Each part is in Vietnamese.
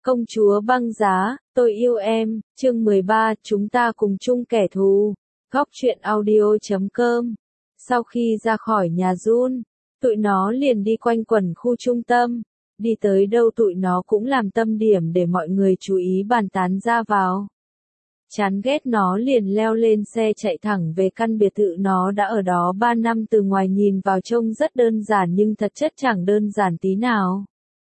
Công chúa băng giá, tôi yêu em, chương 13, chúng ta cùng chung kẻ thù. Góc truyện audio.com. Sau khi ra khỏi nhà Jun, tụi nó liền đi quanh quẩn khu trung tâm. Đi tới đâu tụi nó cũng làm tâm điểm để mọi người chú ý bàn tán ra vào. Chán ghét nó liền leo lên xe chạy thẳng về căn biệt thự nó đã ở đó 3 năm, từ ngoài nhìn vào trông rất đơn giản nhưng thật chất chẳng đơn giản tí nào.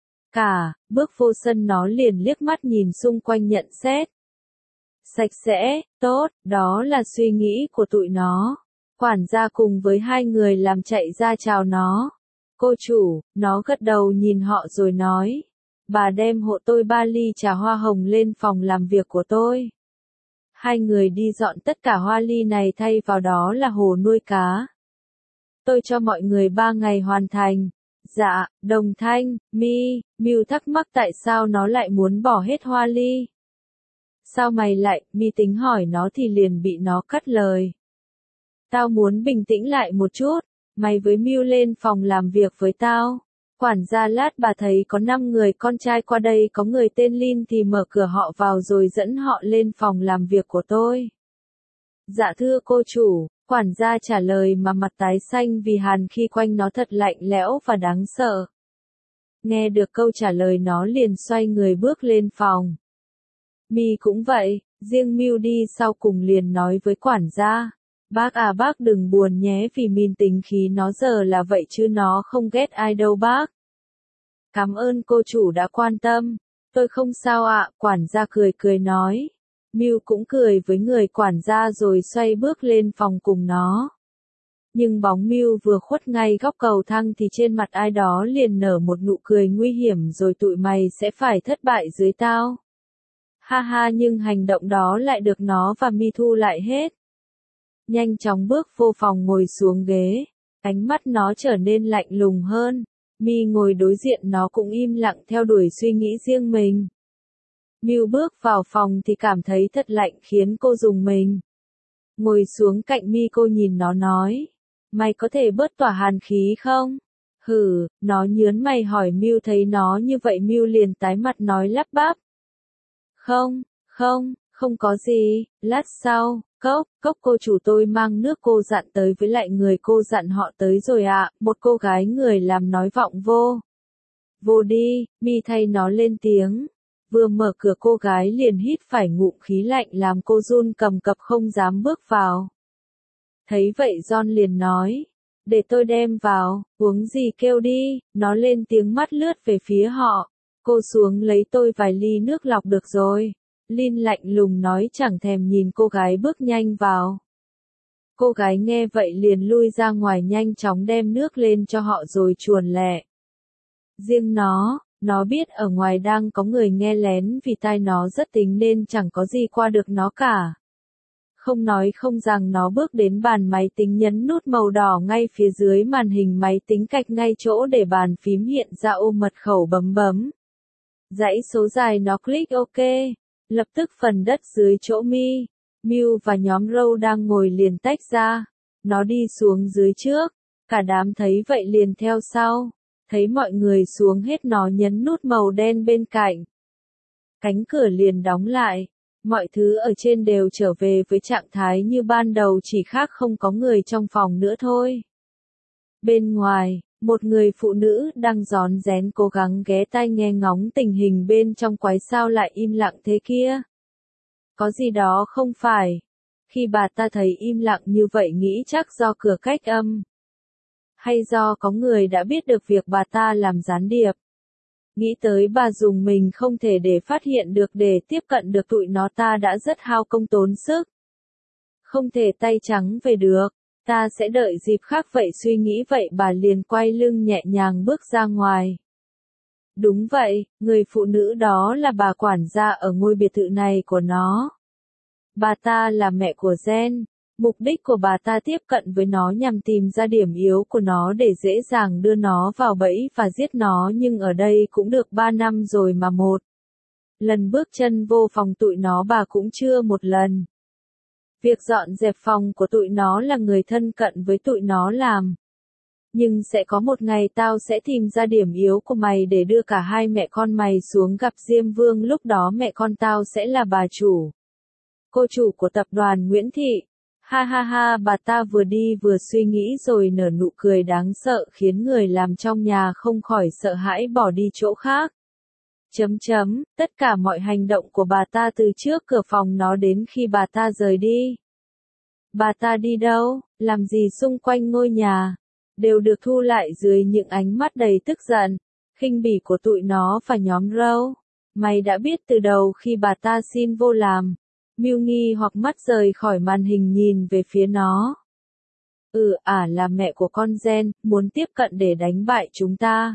Bước vô sân nó liền liếc mắt nhìn xung quanh nhận xét. Sạch sẽ, tốt, đó là suy nghĩ của tụi nó. Quản gia cùng với hai người làm chạy ra chào nó. Cô chủ, nó gật đầu nhìn họ rồi nói. Bà đem hộ tôi 3 ly trà hoa hồng lên phòng làm việc của tôi. Hai người đi dọn tất cả hoa ly này, thay vào đó là hồ nuôi cá. Tôi cho mọi người 3 ngày hoàn thành. Dạ, Đồng Thanh, Miu thắc mắc tại sao nó lại muốn bỏ hết hoa ly. Sao mày lại, Mi tính hỏi nó thì liền bị nó cắt lời. Tao muốn bình tĩnh lại một chút, mày với Miu lên phòng làm việc với tao. Quản gia lát bà thấy có 5 người con trai qua đây, có người tên Lin thì mở cửa họ vào rồi dẫn họ lên phòng làm việc của tôi. Dạ thưa cô chủ, quản gia trả lời mà mặt tái xanh vì hàn khi quanh nó thật lạnh lẽo và đáng sợ. Nghe được câu trả lời nó liền xoay người bước lên phòng. Mi cũng vậy, riêng Miu đi sau cùng liền nói với quản gia. Bác đừng buồn nhé, vì Min tính khí nó giờ là vậy chứ nó không ghét ai đâu bác. Cảm ơn cô chủ đã quan tâm. Tôi không sao ạ, quản gia cười nói. Miu cũng cười với người quản gia rồi xoay bước lên phòng cùng nó. Nhưng bóng Miu vừa khuất ngay góc cầu thang thì trên mặt ai đó liền nở một nụ cười nguy hiểm, rồi tụi mày sẽ phải thất bại dưới tao. Ha ha, nhưng hành động đó lại được nó và Mi thu lại hết. Nhanh chóng bước vô phòng ngồi xuống ghế, ánh mắt nó trở nên lạnh lùng hơn. Mi ngồi đối diện nó cũng im lặng theo đuổi suy nghĩ riêng mình. Miu bước vào phòng thì cảm thấy thật lạnh khiến cô rùng mình. Ngồi xuống cạnh Mi, cô nhìn nó nói. Mày có thể bớt tỏa hàn khí không? Nó nhớn mày hỏi Miu, thấy nó như vậy Miu liền tái mặt nói lắp bắp. Không có gì, lát sau, cốc cô chủ tôi mang nước cô dặn tới với lại người cô dặn họ tới rồi ạ, một cô gái người làm nói vọng vô. Vô đi, Mi thay nó lên tiếng. Vừa mở cửa cô gái liền hít phải ngụm khí lạnh làm cô run cầm cập không dám bước vào. Thấy vậy John liền nói. Để tôi đem vào, uống gì kêu đi, nó lên tiếng mắt lướt về phía họ. Cô xuống lấy tôi vài ly nước lọc được rồi. Lin lạnh lùng nói chẳng thèm nhìn cô gái bước nhanh vào. Cô gái nghe vậy liền lui ra ngoài nhanh chóng đem nước lên cho họ rồi chuồn lẹ. Riêng nó biết ở ngoài đang có người nghe lén vì tai nó rất tính nên chẳng có gì qua được nó cả. Không nói không rằng nó bước đến bàn máy tính nhấn nút màu đỏ ngay phía dưới màn hình máy tính, cạch ngay chỗ để bàn phím hiện ra ô mật khẩu, bấm. Dãy số dài nó click OK. Lập tức phần đất dưới chỗ Miu và nhóm Row đang ngồi liền tách ra. Nó đi xuống dưới trước. Cả đám thấy vậy liền theo sau. Thấy mọi người xuống hết nó nhấn nút màu đen bên cạnh. Cánh cửa liền đóng lại. Mọi thứ ở trên đều trở về với trạng thái như ban đầu, chỉ khác không có người trong phòng nữa thôi. Bên ngoài, một người phụ nữ đang rón rén cố gắng ghé tai nghe ngóng tình hình bên trong quái, sao lại im lặng thế kia? Có gì đó không phải? Khi bà ta thấy im lặng như vậy nghĩ chắc do cửa cách âm. Hay do có người đã biết được việc bà ta làm gián điệp. Nghĩ tới bà dùng mình không thể để phát hiện được, để tiếp cận được tụi nó ta đã rất hao công tốn sức. Không thể tay trắng về được. Ta sẽ đợi dịp khác vậy, suy nghĩ vậy bà liền quay lưng nhẹ nhàng bước ra ngoài. Đúng vậy, người phụ nữ đó là bà quản gia ở ngôi biệt thự này của nó. Bà ta là mẹ của Jen. Mục đích của bà ta tiếp cận với nó nhằm tìm ra điểm yếu của nó để dễ dàng đưa nó vào bẫy và giết nó, nhưng ở đây cũng được 3 năm rồi mà một lần bước chân vô phòng tụi nó bà cũng chưa một lần. Việc dọn dẹp phòng của tụi nó là người thân cận với tụi nó làm. Nhưng sẽ có một ngày tao sẽ tìm ra điểm yếu của mày để đưa cả hai mẹ con mày xuống gặp Diêm Vương, lúc đó mẹ con tao sẽ là bà chủ. Cô chủ của tập đoàn Nguyễn Thị. Ha ha ha, bà ta vừa đi vừa suy nghĩ rồi nở nụ cười đáng sợ khiến người làm trong nhà không khỏi sợ hãi bỏ đi chỗ khác. Tất cả mọi hành động của bà ta từ trước cửa phòng nó đến khi bà ta rời đi. Bà ta đi đâu, làm gì xung quanh ngôi nhà, đều được thu lại dưới những ánh mắt đầy tức giận, khinh bỉ của tụi nó và nhóm Râu. Mày đã biết từ đầu khi bà ta xin vô làm. Mưu nghi hoặc mắt rời khỏi màn hình nhìn về phía nó. Là mẹ của con Gen, muốn tiếp cận để đánh bại chúng ta.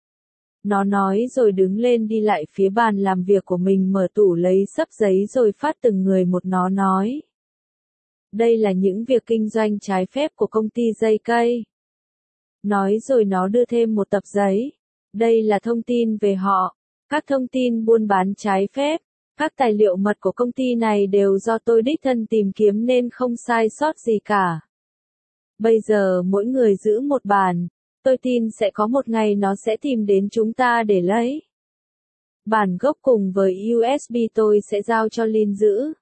Nó nói rồi đứng lên đi lại phía bàn làm việc của mình, mở tủ lấy xấp giấy rồi phát từng người một. Nó nói. Đây là những việc kinh doanh trái phép của công ty dây cây. Nói rồi nó đưa thêm một tập giấy. Đây là thông tin về họ. Các thông tin buôn bán trái phép. Các tài liệu mật của công ty này đều do tôi đích thân tìm kiếm nên không sai sót gì cả. Bây giờ mỗi người giữ một bản. Tôi tin sẽ có một ngày nó sẽ tìm đến chúng ta để lấy. Bản gốc cùng với USB tôi sẽ giao cho Lin giữ.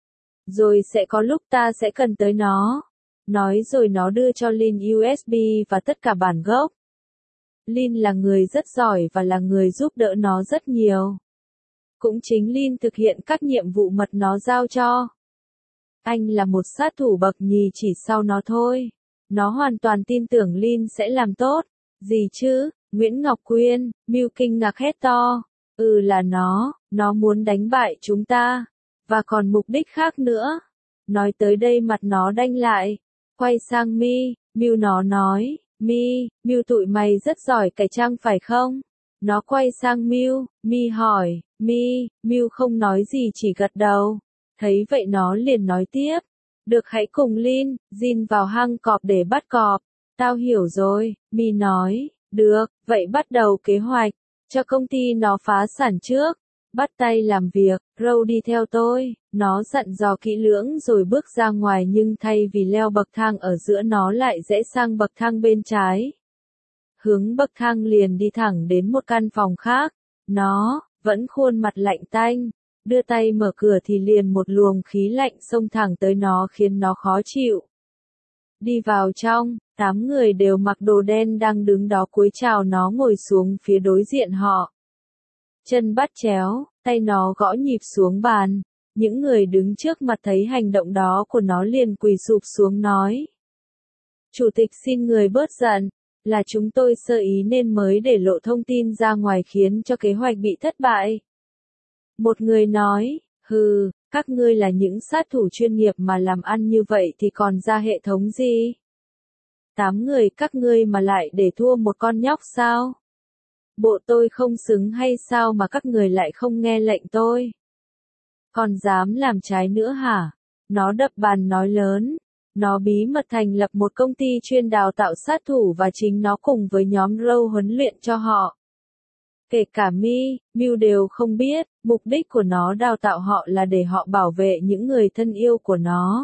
Rồi sẽ có lúc ta sẽ cần tới nó. Nói rồi nó đưa cho Lin USB và tất cả bản gốc. Lin là người rất giỏi và là người giúp đỡ nó rất nhiều. Cũng chính Lin thực hiện các nhiệm vụ mật nó giao cho. Anh là một sát thủ bậc nhì chỉ sau nó thôi. Nó hoàn toàn tin tưởng Lin sẽ làm tốt. Gì chứ? Nguyễn Ngọc Quyên, Mưu kinh ngạc hét to. Là nó muốn đánh bại chúng ta. Và còn mục đích khác nữa. Nói tới đây mặt nó đanh lại. Quay sang Mưu nó nói. Mưu tụi mày rất giỏi cải trang phải không? Nó quay sang Mưu hỏi. Mưu không nói gì chỉ gật đầu. Thấy vậy nó liền nói tiếp. Được, hãy cùng Lin, Jin vào hang cọp để bắt cọp. Tao hiểu rồi, Mi nói. Được, vậy bắt đầu kế hoạch. Cho công ty nó phá sản trước. Bắt tay làm việc, Râu đi theo tôi. Nó dặn dò kỹ lưỡng rồi bước ra ngoài, nhưng thay vì leo bậc thang ở giữa nó lại rẽ sang bậc thang bên trái. Hướng bậc thang liền đi thẳng đến một căn phòng khác. Nó vẫn khuôn mặt lạnh tanh. Đưa tay mở cửa thì liền một luồng khí lạnh xông thẳng tới nó khiến nó khó chịu. Đi vào trong, 8 người đều mặc đồ đen đang đứng đó cúi chào nó ngồi xuống phía đối diện họ. Chân bắt chéo, tay nó gõ nhịp xuống bàn. Những người đứng trước mặt thấy hành động đó của nó liền quỳ sụp xuống nói. Chủ tịch xin người bớt giận, là chúng tôi sơ ý nên mới để lộ thông tin ra ngoài khiến cho kế hoạch bị thất bại. Một người nói, các ngươi là những sát thủ chuyên nghiệp mà làm ăn như vậy thì còn ra hệ thống gì? 8 người các ngươi mà lại để thua một con nhóc sao? Bộ tôi không xứng hay sao mà các người lại không nghe lệnh tôi? Còn dám làm trái nữa hả? Nó đập bàn nói lớn. Nó bí mật thành lập một công ty chuyên đào tạo sát thủ và chính nó cùng với nhóm Râu huấn luyện cho họ. Kể cả Mưu đều không biết, mục đích của nó đào tạo họ là để họ bảo vệ những người thân yêu của nó.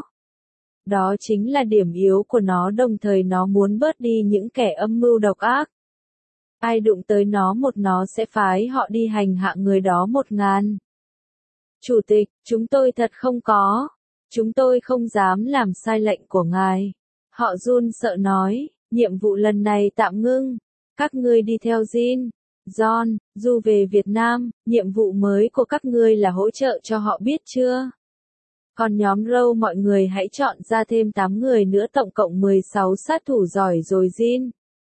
Đó chính là điểm yếu của nó, đồng thời nó muốn bớt đi những kẻ âm mưu độc ác. Ai đụng tới nó sẽ phái họ đi hành hạ người đó 1000. Chủ tịch, chúng tôi thật không có. Chúng tôi không dám làm sai lệnh của ngài. Họ run sợ nói, nhiệm vụ lần này tạm ngưng. Các ngươi đi theo Jin, John, Du về Việt Nam, nhiệm vụ mới của các ngươi là hỗ trợ cho họ biết chưa? Còn nhóm Râu mọi người hãy chọn ra thêm 8 người nữa, tổng cộng 16 sát thủ giỏi rồi Jin.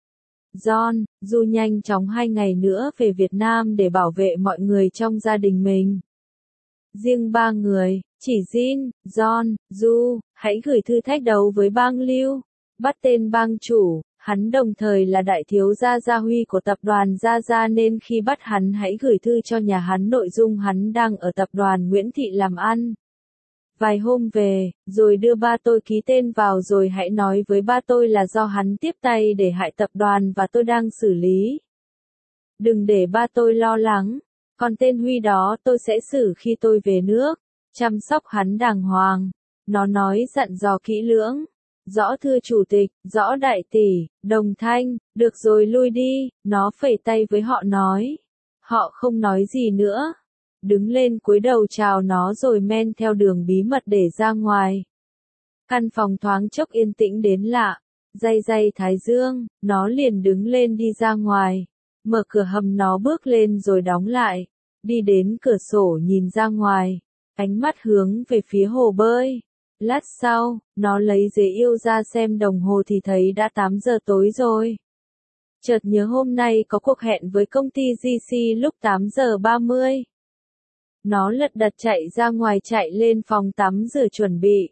John, Du nhanh chóng 2 ngày nữa về Việt Nam để bảo vệ mọi người trong gia đình mình. Riêng 3 người, chỉ Jin, John, Du, hãy gửi thư thách đấu với bang Lưu. Bắt tên bang chủ, hắn đồng thời là đại thiếu gia Gia Huy của tập đoàn Gia Gia nên khi bắt hắn hãy gửi thư cho nhà hắn nội dung hắn đang ở tập đoàn Nguyễn Thị làm ăn. Vài hôm về, rồi đưa ba tôi ký tên vào rồi hãy nói với ba tôi là do hắn tiếp tay để hại tập đoàn và tôi đang xử lý. Đừng để ba tôi lo lắng. Còn tên Huy đó tôi sẽ xử khi tôi về nước. Chăm sóc hắn đàng hoàng. Nó nói dặn dò kỹ lưỡng. Rõ thưa chủ tịch, rõ đại tỷ, đồng thanh, được rồi lui đi, nó phẩy tay với họ nói. Họ không nói gì nữa. Đứng lên cúi đầu chào nó rồi men theo đường bí mật để ra ngoài. Căn phòng thoáng chốc yên tĩnh đến lạ. Day day thái dương, nó liền đứng lên đi ra ngoài. Mở cửa hầm nó bước lên rồi đóng lại. Đi đến cửa sổ nhìn ra ngoài. Ánh mắt hướng về phía hồ bơi. Lát sau, nó lấy giấy yêu ra xem đồng hồ thì thấy đã 8 giờ tối rồi. Chợt nhớ hôm nay có cuộc hẹn với công ty GC lúc 8 giờ 30. Nó lật đật chạy ra ngoài chạy lên phòng tắm rửa chuẩn bị.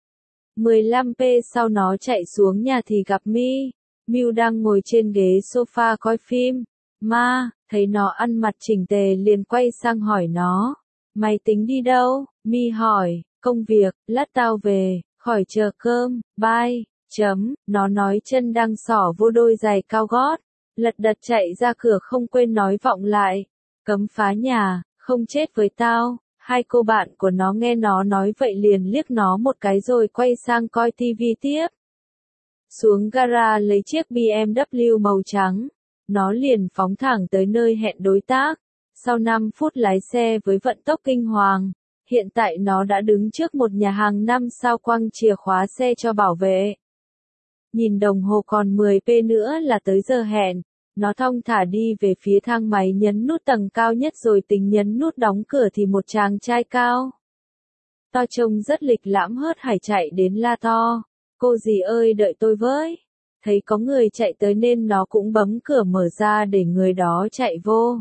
15p sau nó chạy xuống nhà thì gặp Mi. Miu đang ngồi trên ghế sofa coi phim. Ma, thấy nó ăn mặc chỉnh tề liền quay sang hỏi nó. Mày tính đi đâu? Mi hỏi. Công việc, lát tao về, khỏi chờ cơm, bye. Nó nói chân đang xỏ vô đôi giày cao gót. Lật đật chạy ra cửa không quên nói vọng lại. Cấm phá nhà, không chết với tao. Hai cô bạn của nó nghe nó nói vậy liền liếc nó một cái rồi quay sang coi tivi tiếp. Xuống gara lấy chiếc BMW màu trắng. Nó liền phóng thẳng tới nơi hẹn đối tác. Sau 5 phút lái xe với vận tốc kinh hoàng. Hiện tại nó đã đứng trước một nhà hàng 5 sao quăng chìa khóa xe cho bảo vệ. Nhìn đồng hồ còn 10p nữa là tới giờ hẹn. Nó thong thả đi về phía thang máy nhấn nút tầng cao nhất rồi tính nhấn nút đóng cửa thì một chàng trai cao. To trông rất lịch lãm hớt hải chạy đến la to. Cô dì ơi đợi tôi với. Thấy có người chạy tới nên nó cũng bấm cửa mở ra để người đó chạy vô.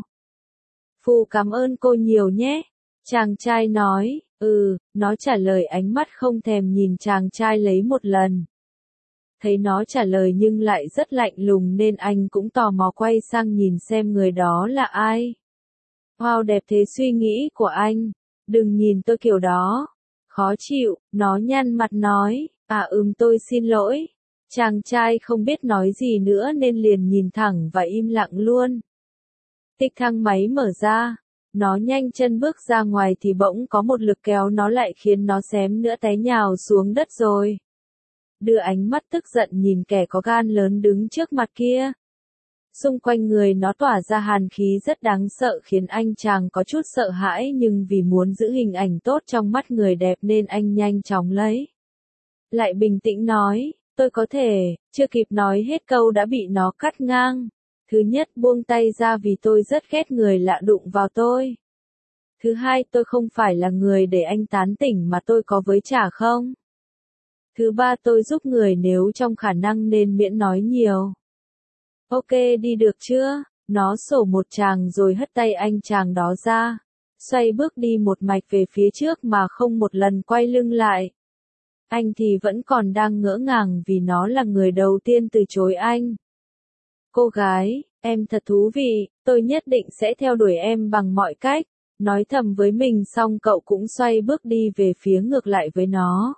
Phu cảm ơn cô nhiều nhé. Chàng trai nói, nó trả lời ánh mắt không thèm nhìn chàng trai lấy một lần. Thấy nó trả lời nhưng lại rất lạnh lùng nên anh cũng tò mò quay sang nhìn xem người đó là ai. Wow đẹp thế suy nghĩ của anh. Đừng nhìn tôi kiểu đó. Khó chịu, nó nhăn mặt nói, tôi xin lỗi. Chàng trai không biết nói gì nữa nên liền nhìn thẳng và im lặng luôn. Tích thang máy mở ra. Nó nhanh chân bước ra ngoài thì bỗng có một lực kéo nó lại khiến nó xém nữa té nhào xuống đất rồi. Đưa ánh mắt tức giận nhìn kẻ có gan lớn đứng trước mặt kia. Xung quanh người nó tỏa ra hàn khí rất đáng sợ khiến anh chàng có chút sợ hãi nhưng vì muốn giữ hình ảnh tốt trong mắt người đẹp nên anh nhanh chóng lấy. Lại bình tĩnh nói, tôi có thể, chưa kịp nói hết câu đã bị nó cắt ngang. Thứ nhất buông tay ra vì tôi rất ghét người lạ đụng vào tôi. Thứ hai tôi không phải là người để anh tán tỉnh mà tôi có với trả không. Thứ ba tôi giúp người nếu trong khả năng nên miễn nói nhiều. Ok đi được chưa? Nó sổ một tràng rồi hất tay anh chàng đó ra. Xoay bước đi một mạch về phía trước mà không một lần quay lưng lại. Anh thì vẫn còn đang ngỡ ngàng vì nó là người đầu tiên từ chối anh. Cô gái, em thật thú vị, tôi nhất định sẽ theo đuổi em bằng mọi cách. Nói thầm với mình xong cậu cũng xoay bước đi về phía ngược lại với nó.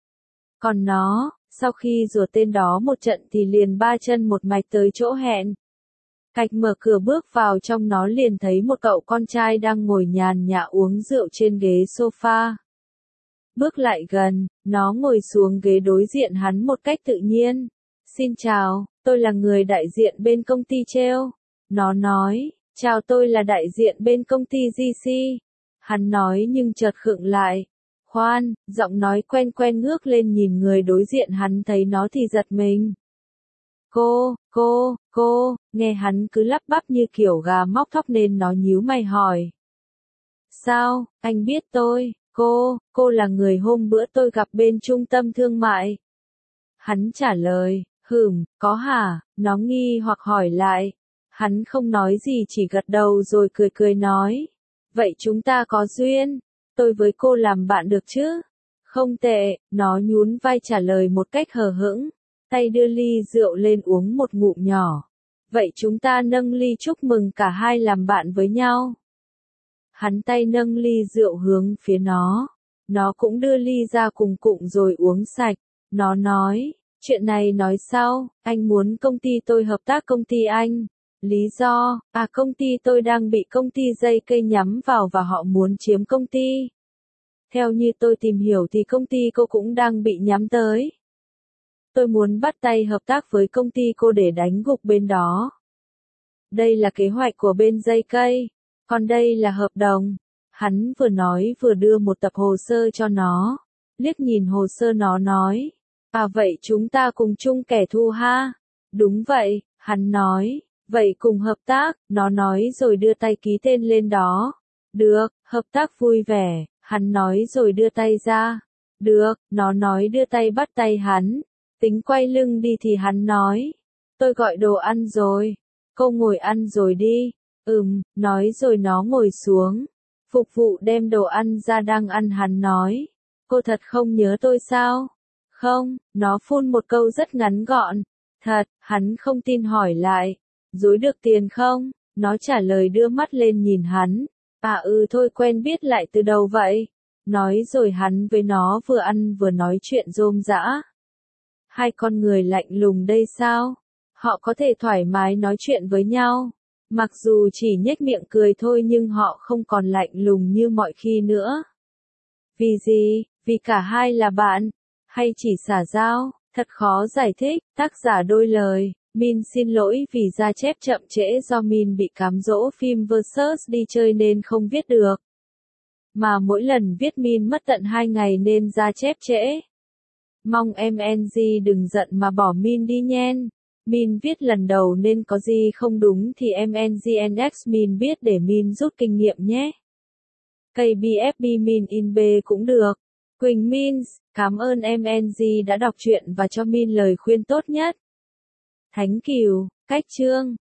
Còn nó, sau khi rủa tên đó một trận thì liền ba chân một mạch tới chỗ hẹn. Cạch mở cửa bước vào trong nó liền thấy một cậu con trai đang ngồi nhàn nhã uống rượu trên ghế sofa. Bước lại gần, nó ngồi xuống ghế đối diện hắn một cách tự nhiên. Xin chào, tôi là người đại diện bên công ty Treo. Nó nói, chào tôi là đại diện bên công ty GC. Hắn nói nhưng chợt khựng lại. Khoan, giọng nói quen quen ngước lên nhìn người đối diện hắn thấy nó thì giật mình. Cô, nghe hắn cứ lắp bắp như kiểu gà móc thóc nên nó nhíu mày hỏi. Sao, anh biết tôi, cô là người hôm bữa tôi gặp bên trung tâm thương mại. Hắn trả lời, có hả, nó nghi hoặc hỏi lại. Hắn không nói gì chỉ gật đầu rồi cười cười nói. Vậy chúng ta có duyên, tôi với cô làm bạn được chứ? Không tệ, nó nhún vai trả lời một cách hờ hững. Tay đưa ly rượu lên uống một ngụm nhỏ. Vậy chúng ta nâng ly chúc mừng cả hai làm bạn với nhau. Hắn tay nâng ly rượu hướng phía nó. Nó cũng đưa ly ra cùng cụm rồi uống sạch. Nó nói, chuyện này nói sau, anh muốn công ty tôi hợp tác công ty anh. Lý do, công ty tôi đang bị công ty dây cây nhắm vào và họ muốn chiếm công ty. Theo như tôi tìm hiểu thì công ty cô cũng đang bị nhắm tới. Tôi muốn bắt tay hợp tác với công ty cô để đánh gục bên đó. Đây là kế hoạch của bên JK, còn đây là hợp đồng. Hắn vừa nói vừa đưa một tập hồ sơ cho nó. Liếc nhìn hồ sơ nó nói. À vậy chúng ta cùng chung kẻ thù ha? Đúng vậy, hắn nói. Vậy cùng hợp tác, nó nói rồi đưa tay ký tên lên đó. Được, hợp tác vui vẻ, hắn nói rồi đưa tay ra. Được, nó nói đưa tay bắt tay hắn. Tính quay lưng đi thì hắn nói. Tôi gọi đồ ăn rồi. Cô ngồi ăn rồi đi. Nói rồi nó ngồi xuống. Phục vụ đem đồ ăn ra đang ăn hắn nói. Cô thật không nhớ tôi sao? Không, nó phun một câu rất ngắn gọn. Thật, hắn không tin hỏi lại. Dối được tiền không? Nó trả lời đưa mắt lên nhìn hắn. À thôi quen biết lại từ đầu vậy. Nói rồi hắn với nó vừa ăn vừa nói chuyện rôm rã. Hai con người lạnh lùng đây sao? Họ có thể thoải mái nói chuyện với nhau. Mặc dù chỉ nhếch miệng cười thôi nhưng họ không còn lạnh lùng như mọi khi nữa. Vì gì? Vì cả hai là bạn? Hay chỉ xã giao? Thật khó giải thích, tác giả đôi lời. Min xin lỗi vì ra chép chậm trễ do Min bị cám dỗ phim Versus đi chơi nên không viết được. Mà mỗi lần viết Min mất tận 2 ngày nên ra chép trễ. Mong em NG đừng giận mà bỏ Min đi nhen. Min viết lần đầu nên có gì không đúng thì em NGNX Min biết để Min rút kinh nghiệm nhé. KBFB Min in B cũng được. Quỳnh Min, cảm ơn em NG đã đọc truyện và cho Min lời khuyên tốt nhất. Thánh Kiều, cách chương.